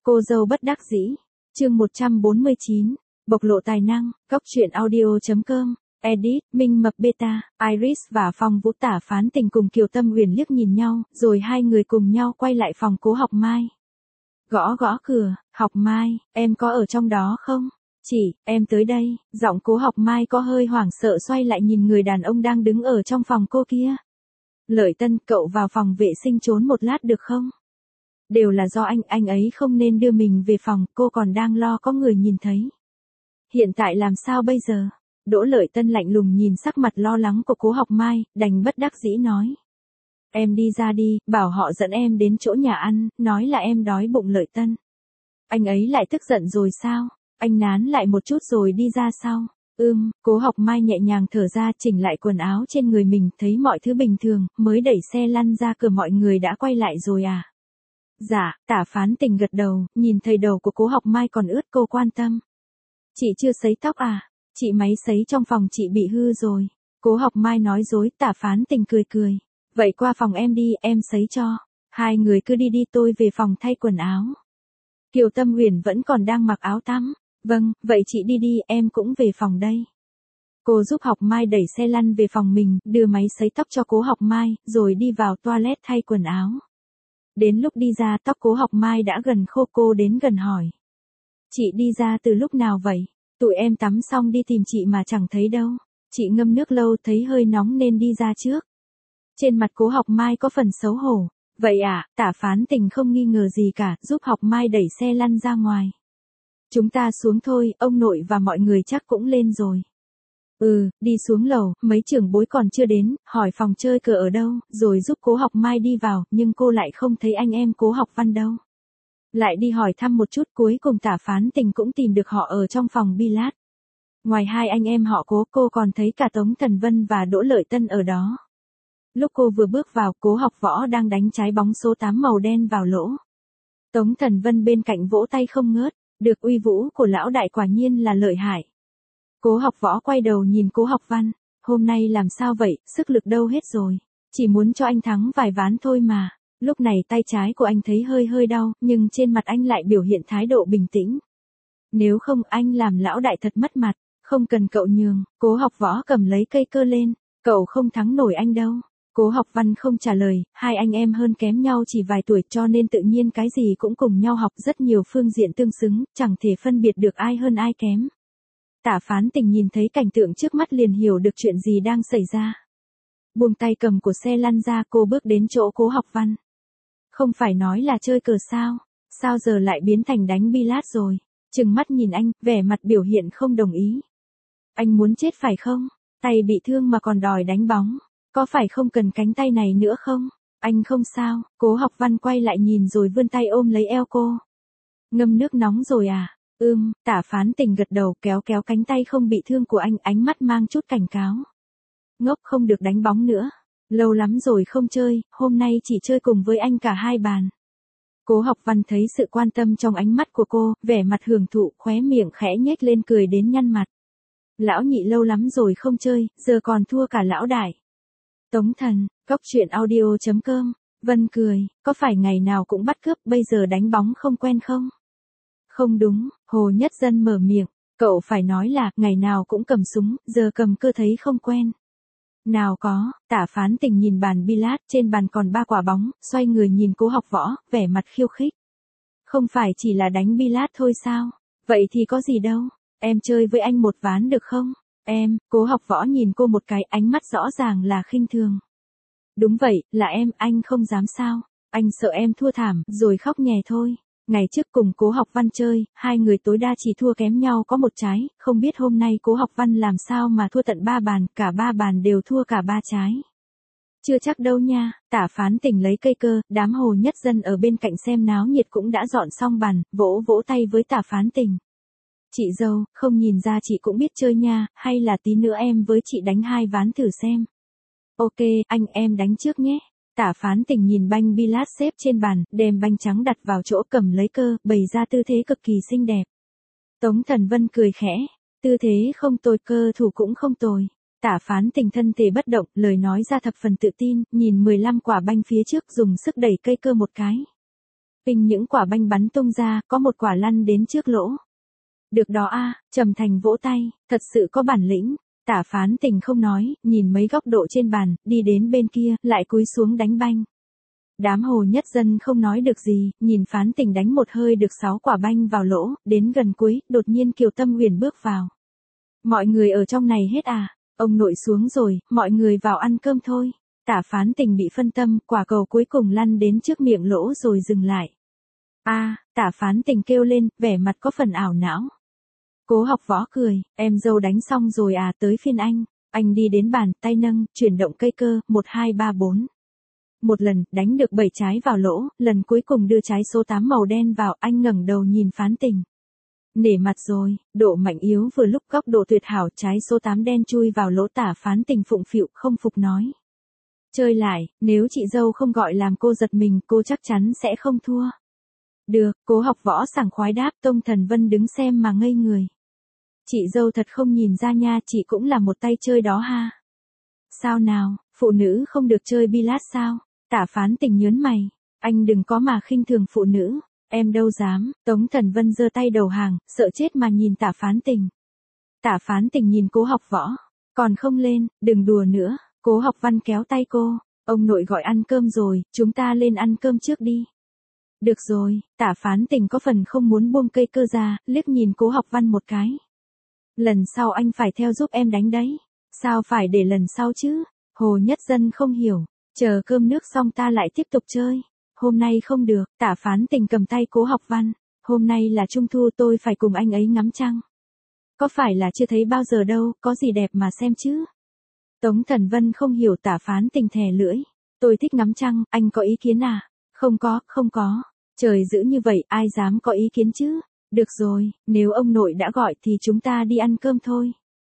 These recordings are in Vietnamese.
Cô dâu bất đắc dĩ. Chương 149. Bộc lộ tài năng. Góc truyện audio.com. Edit. Minh Mập Beta. Iris và Phong Vũ Tả Phán Tình cùng Kiều Tâm Huyền liếc nhìn nhau, rồi hai người cùng nhau quay lại phòng Cố Học Mai. Gõ gõ cửa. Học Mai, em có ở trong đó không? Chị, em tới đây. Giọng Cố Học Mai có hơi hoảng sợ, xoay lại nhìn người đàn ông đang đứng ở trong phòng cô kia. Lợi Tân, cậu vào phòng vệ sinh trốn một lát được không? Đều là do anh ấy không nên đưa mình về phòng, cô còn đang lo có người nhìn thấy. Hiện tại làm sao bây giờ? Đỗ Lợi Tân lạnh lùng nhìn sắc mặt lo lắng của Cố Học Mai, đành bất đắc dĩ nói. Em đi ra đi, bảo họ dẫn em đến chỗ nhà ăn, nói là em đói bụng. Lợi Tân. Anh ấy lại tức giận rồi sao? Anh nán lại một chút rồi đi ra sau. Cố Học Mai nhẹ nhàng thở ra, chỉnh lại quần áo trên người mình, thấy mọi thứ bình thường, mới đẩy xe lăn ra cửa. Mọi người đã quay lại rồi à? Dạ, Tả Phán Tình gật đầu, nhìn thấy đầu của Cố Học Mai còn ướt, cô quan tâm. Chị chưa sấy tóc à? Chị máy sấy trong phòng chị bị hư rồi. Cố Học Mai nói dối. Tả Phán Tình cười cười. Vậy qua phòng em đi, em sấy cho. Hai người cứ đi đi, tôi về phòng thay quần áo. Kiều Tâm Huyền vẫn còn đang mặc áo tắm. Vâng, vậy chị đi đi, em cũng về phòng đây. Cô giúp Học Mai đẩy xe lăn về phòng mình, đưa máy sấy tóc cho Cố Học Mai, rồi đi vào toilet thay quần áo. Đến lúc đi ra, tóc Cố Học Mai đã gần khô. Cô đến gần hỏi. Chị đi ra từ lúc nào vậy? Tụi em tắm xong đi tìm chị mà chẳng thấy đâu. Chị ngâm nước lâu thấy hơi nóng nên đi ra trước. Trên mặt Cố Học Mai có phần xấu hổ. Vậy à? Tả Phán Tình không nghi ngờ gì cả, giúp Học Mai đẩy xe lăn ra ngoài. Chúng ta xuống thôi, ông nội và mọi người chắc cũng lên rồi. Đi xuống lầu, mấy trưởng bối còn chưa đến, hỏi phòng chơi cờ ở đâu, rồi giúp Cố Học Mai đi vào, nhưng cô lại không thấy anh em Cố Học Văn đâu. Lại đi hỏi thăm một chút, cuối cùng Tả Phán Tình cũng tìm được họ ở trong phòng billard. Ngoài hai anh em họ Cố, cô còn thấy cả Tống Thần Vân và Đỗ Lợi Tân ở đó. Lúc cô vừa bước vào, Cố Học Võ đang đánh trái bóng số 8 màu đen vào lỗ. Tống Thần Vân bên cạnh vỗ tay không ngớt, được uy vũ của lão đại quả nhiên là lợi hại. Cố Học Võ quay đầu nhìn Cố Học Văn, hôm nay làm sao vậy, sức lực đâu hết rồi, chỉ muốn cho anh thắng vài ván thôi mà. Lúc này tay trái của anh thấy hơi đau, nhưng trên mặt anh lại biểu hiện thái độ bình tĩnh. Nếu không anh làm lão đại thật mất mặt, không cần cậu nhường. Cố Học Võ cầm lấy cây cơ lên, cậu không thắng nổi anh đâu. Cố Học Văn không trả lời, hai anh em hơn kém nhau chỉ vài tuổi cho nên tự nhiên cái gì cũng cùng nhau học, rất nhiều phương diện tương xứng, chẳng thể phân biệt được ai hơn ai kém. Tả Phán Tình nhìn thấy cảnh tượng trước mắt liền hiểu được chuyện gì đang xảy ra. Buông tay cầm của xe lăn ra, cô bước đến chỗ Cố Học Văn. Không phải nói là chơi cờ sao? Sao giờ lại biến thành đánh billard rồi? Trừng mắt nhìn anh, vẻ mặt biểu hiện không đồng ý. Anh muốn chết phải không? Tay bị thương mà còn đòi đánh bóng. Có phải không cần cánh tay này nữa không? Anh không sao. Cố Học Văn quay lại nhìn rồi vươn tay ôm lấy eo cô. Ngâm nước nóng rồi à? Tả Phán Tình gật đầu, kéo cánh tay không bị thương của anh, ánh mắt mang chút cảnh cáo. Ngốc, không được đánh bóng nữa. Lâu lắm rồi không chơi, hôm nay chỉ chơi cùng với anh cả hai bàn. Cố Học Văn thấy sự quan tâm trong ánh mắt của cô, vẻ mặt hưởng thụ, khóe miệng khẽ nhếch lên cười đến nhăn mặt. Lão nhị lâu lắm rồi không chơi, giờ còn thua cả lão đại. Tống Thần, góc truyện audio.com. Vân cười, có phải ngày nào cũng bắt cướp, bây giờ đánh bóng không quen không? Không đúng, Hồ Nhất Dân mở miệng, cậu phải nói là, ngày nào cũng cầm súng, giờ cầm cơ thấy không quen. Nào có. Tả Phán Tình nhìn bàn billard, trên bàn còn 3 quả bóng, xoay người nhìn Cố Học Võ, vẻ mặt khiêu khích. Không phải chỉ là đánh billard thôi sao? Vậy thì có gì đâu, em chơi với anh một ván được không? Em. Cố Học Võ nhìn cô một cái, ánh mắt rõ ràng là khinh thường. Đúng vậy, là em, anh không dám sao? Anh sợ em thua thảm, rồi khóc nhè thôi. Ngày trước cùng Cố Học Văn chơi, hai người tối đa chỉ thua kém nhau có một trái, không biết hôm nay Cố Học Văn làm sao mà thua tận 3 bàn, cả 3 bàn đều thua cả 3 trái. Chưa chắc đâu nha. Tả Phán Tình lấy cây cơ, đám Hồ Nhất Dân ở bên cạnh xem náo nhiệt cũng đã dọn xong bàn, vỗ tay với Tả Phán Tình. Chị dâu, không nhìn ra chị cũng biết chơi nha, hay là tí nữa em với chị đánh 2 ván thử xem. Ok, anh em đánh trước nhé. Tả Phán Tình nhìn banh billard xếp trên bàn, đem banh trắng đặt vào chỗ, cầm lấy cơ, bày ra tư thế cực kỳ xinh đẹp. Tống Thần Vân cười khẽ, tư thế không tồi, cơ thủ cũng không tồi. Tả Phán Tình thân thể bất động, lời nói ra thập phần tự tin, nhìn 15 quả banh phía trước, dùng sức đẩy cây cơ một cái. Pinh những quả banh bắn tung ra, có một quả lăn đến trước lỗ. Được đó a, Trầm Thành vỗ tay, thật sự có bản lĩnh. Tả Phán Tình không nói, nhìn mấy góc độ trên bàn, đi đến bên kia, lại cúi xuống đánh banh. Đám Hồ Nhất Dân không nói được gì, nhìn Phán Tình đánh một hơi được 6 quả banh vào lỗ, đến gần cuối, đột nhiên Kiều Tâm Huyền bước vào. Mọi người ở trong này hết à? Ông nội xuống rồi, mọi người vào ăn cơm thôi. Tả Phán Tình bị phân tâm, quả cầu cuối cùng lăn đến trước miệng lỗ rồi dừng lại. Tả Phán Tình kêu lên, vẻ mặt có phần ảo não. Cố Học Võ cười, em dâu đánh xong rồi à, tới phiên anh. Anh đi đến bàn, tay nâng, chuyển động cây cơ, 1 2 3 4. Một lần, đánh được 7 trái vào lỗ, lần cuối cùng đưa trái số 8 màu đen vào, anh ngẩng đầu nhìn Phán Tình. Nể mặt rồi, độ mạnh yếu vừa lúc góc độ tuyệt hảo, trái số 8 đen chui vào lỗ. Tả Phán Tình phụng phịu, không phục nói. Chơi lại, nếu chị dâu không gọi làm cô giật mình, cô chắc chắn sẽ không thua. Được, Cố Học Võ sảng khoái đáp. Tông Thần Vân đứng xem mà ngây người. Chị dâu thật không nhìn ra nha, chị cũng là một tay chơi đó ha. Sao nào, phụ nữ không được chơi billard sao? Tả Phán Tình nhớn mày, anh đừng có mà khinh thường phụ nữ, em đâu dám. Tống Thần Vân giơ tay đầu hàng, sợ chết mà nhìn Tả Phán Tình. Tả Phán Tình nhìn Cố Học Võ, còn không lên, đừng đùa nữa. Cố Học Văn kéo tay cô, ông nội gọi ăn cơm rồi, chúng ta lên ăn cơm trước đi. Được rồi, Tả Phán Tình có phần không muốn buông cây cơ ra, liếc nhìn Cố Học Văn một cái. Lần sau anh phải theo giúp em đánh đấy. Sao phải để lần sau chứ? Hồ Nhất Dân không hiểu. Chờ cơm nước xong ta lại tiếp tục chơi. Hôm nay không được. Tả Phán Tình cầm tay Cố Học Văn. Hôm nay là Trung Thu, tôi phải cùng anh ấy ngắm trăng. Có phải là chưa thấy bao giờ đâu, có gì đẹp mà xem chứ? Tống Thần Vân không hiểu. Tả Phán Tình thè lưỡi. Tôi thích ngắm trăng, anh có ý kiến à? Không có. Trời dữ như vậy, ai dám có ý kiến chứ? Được rồi, nếu ông nội đã gọi thì chúng ta đi ăn cơm thôi.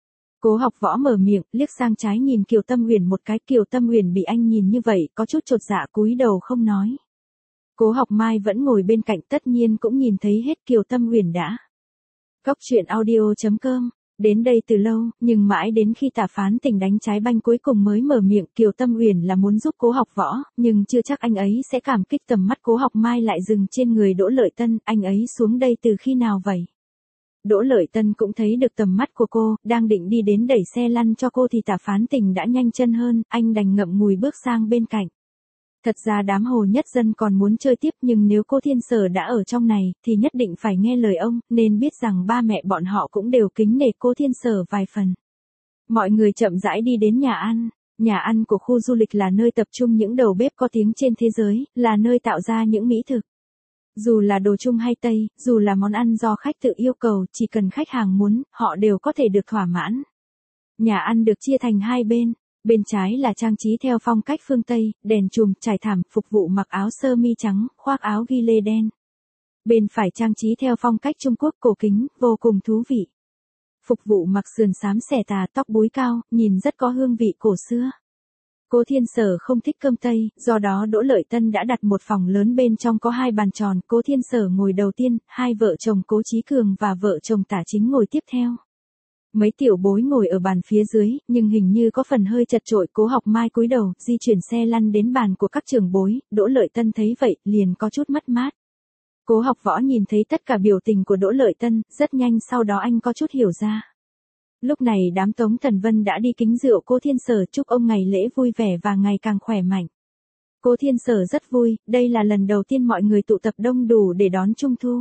Cố Học Võ mở miệng, liếc sang trái nhìn Kiều Tâm Huyền một cái. Kiều Tâm Huyền bị anh nhìn như vậy, có chút chột dạ cúi đầu không nói. Cố Học Mai vẫn ngồi bên cạnh, tất nhiên cũng nhìn thấy hết. Kiều Tâm Huyền đã. Góc truyện audio.com. Đến đây từ lâu, nhưng mãi đến khi Tả Phán Tình đánh trái banh cuối cùng mới mở miệng. Kiều Tâm Huyền là muốn giúp Cố Học Võ, nhưng chưa chắc anh ấy sẽ cảm kích. Tầm mắt Cố Học Mai lại dừng trên người Đỗ Lợi Tân. Anh ấy xuống đây từ khi nào vậy? Đỗ Lợi Tân cũng thấy được tầm mắt của cô, đang định đi đến đẩy xe lăn cho cô thì Tả Phán Tình đã nhanh chân hơn, anh đành ngậm ngùi bước sang bên cạnh. Thật ra đám Hồ Nhất Dân còn muốn chơi tiếp, nhưng nếu cô Thiên Sở đã ở trong này, thì nhất định phải nghe lời ông, nên biết rằng ba mẹ bọn họ cũng đều kính nể cô Thiên Sở vài phần. Mọi người chậm rãi đi đến nhà ăn. Nhà ăn của khu du lịch là nơi tập trung những đầu bếp có tiếng trên thế giới, là nơi tạo ra những mỹ thực. Dù là đồ Trung hay Tây, dù là món ăn do khách tự yêu cầu, chỉ cần khách hàng muốn, họ đều có thể được thỏa mãn. Nhà ăn được chia thành hai bên. Bên trái là trang trí theo phong cách phương Tây, đèn chùm, trải thảm, phục vụ mặc áo sơ mi trắng, khoác áo ghi lê đen. Bên phải trang trí theo phong cách Trung Quốc cổ kính, vô cùng thú vị. Phục vụ mặc sườn xám xẻ tà, tóc búi cao, nhìn rất có hương vị cổ xưa. Cố Thiên Sở không thích cơm Tây, do đó Đỗ Lợi Tân đã đặt một phòng lớn, bên trong có 2 bàn tròn. Cố Thiên Sở ngồi đầu tiên, 2 vợ chồng Cố Chí Cường và vợ chồng Tả Chính ngồi tiếp theo. Mấy tiểu bối ngồi ở bàn phía dưới, nhưng hình như có phần hơi chật chội. Cố Học Mai cúi đầu, di chuyển xe lăn đến bàn của các trưởng bối. Đỗ Lợi Tân thấy vậy, liền có chút mất mát. Cố Học Võ nhìn thấy tất cả biểu tình của Đỗ Lợi Tân, rất nhanh sau đó anh có chút hiểu ra. Lúc này đám Tống Thần Vân đã đi kính rượu Cố Thiên Sở, chúc ông ngày lễ vui vẻ và ngày càng khỏe mạnh. Cố Thiên Sở rất vui, đây là lần đầu tiên mọi người tụ tập đông đủ để đón Trung Thu.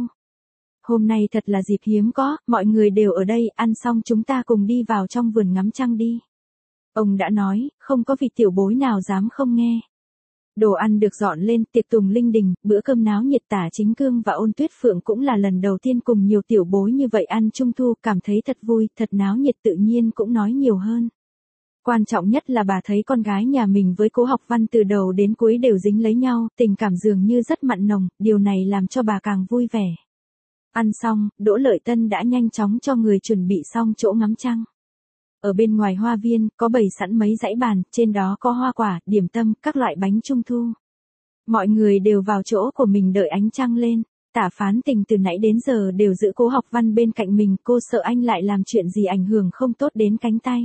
Hôm nay thật là dịp hiếm có, mọi người đều ở đây, ăn xong chúng ta cùng đi vào trong vườn ngắm trăng đi. Ông đã nói, không có vị tiểu bối nào dám không nghe. Đồ ăn được dọn lên, tiệc tùng linh đình, bữa cơm náo nhiệt. Tả Chính Cương và Ôn Tuyết Phượng cũng là lần đầu tiên cùng nhiều tiểu bối như vậy ăn Trung Thu, cảm thấy thật vui, thật náo nhiệt, tự nhiên cũng nói nhiều hơn. Quan trọng nhất là bà thấy con gái nhà mình với Cố Học Văn từ đầu đến cuối đều dính lấy nhau, tình cảm dường như rất mặn nồng, điều này làm cho bà càng vui vẻ. Ăn xong, Đỗ Lợi Tân đã nhanh chóng cho người chuẩn bị xong chỗ ngắm trăng. Ở bên ngoài hoa viên, có bày sẵn mấy dãy bàn, trên đó có hoa quả, điểm tâm, các loại bánh Trung Thu. Mọi người đều vào chỗ của mình đợi ánh trăng lên. Tả Phán Tình từ nãy đến giờ đều giữ Cố Học Văn bên cạnh mình, cô sợ anh lại làm chuyện gì ảnh hưởng không tốt đến cánh tay.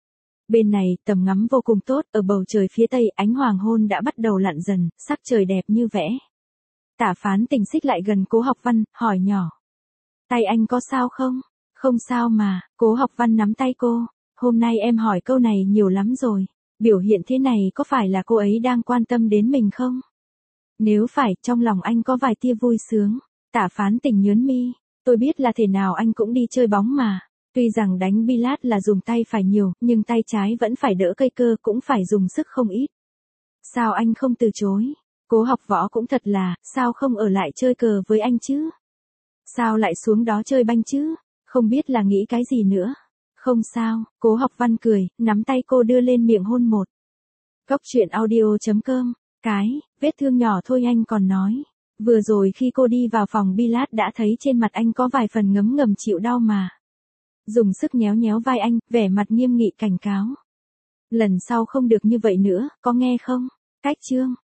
Bên này, tầm ngắm vô cùng tốt, ở bầu trời phía tây, ánh hoàng hôn đã bắt đầu lặn dần, sắc trời đẹp như vẽ. Tả Phán Tình xích lại gần Cố Học Văn, hỏi nhỏ. Tay anh có sao không? Không sao mà, Cố Học Văn nắm tay cô. Hôm nay em hỏi câu này nhiều lắm rồi. Biểu hiện thế này có phải là cô ấy đang quan tâm đến mình không? Nếu phải, trong lòng anh có vài tia vui sướng. Tả Phán Tình nhớn mi. Tôi biết là thể nào anh cũng đi chơi bóng mà. Tuy rằng đánh billard là dùng tay phải nhiều, nhưng tay trái vẫn phải đỡ cây cơ, cũng phải dùng sức không ít. Sao anh không từ chối? Cố Học Võ cũng thật là, sao không ở lại chơi cờ với anh chứ? Sao lại xuống đó chơi banh chứ? Không biết là nghĩ cái gì nữa. Không sao, Cố Học Văn cười, nắm tay cô đưa lên miệng hôn một. Cóc truyện audio.com. Vết thương nhỏ thôi anh còn nói. Vừa rồi khi cô đi vào phòng billard đã thấy trên mặt anh có vài phần ngấm ngầm chịu đau mà. Dùng sức nhéo nhéo vai anh, vẻ mặt nghiêm nghị cảnh cáo. Lần sau không được như vậy nữa, có nghe không? Cách chương.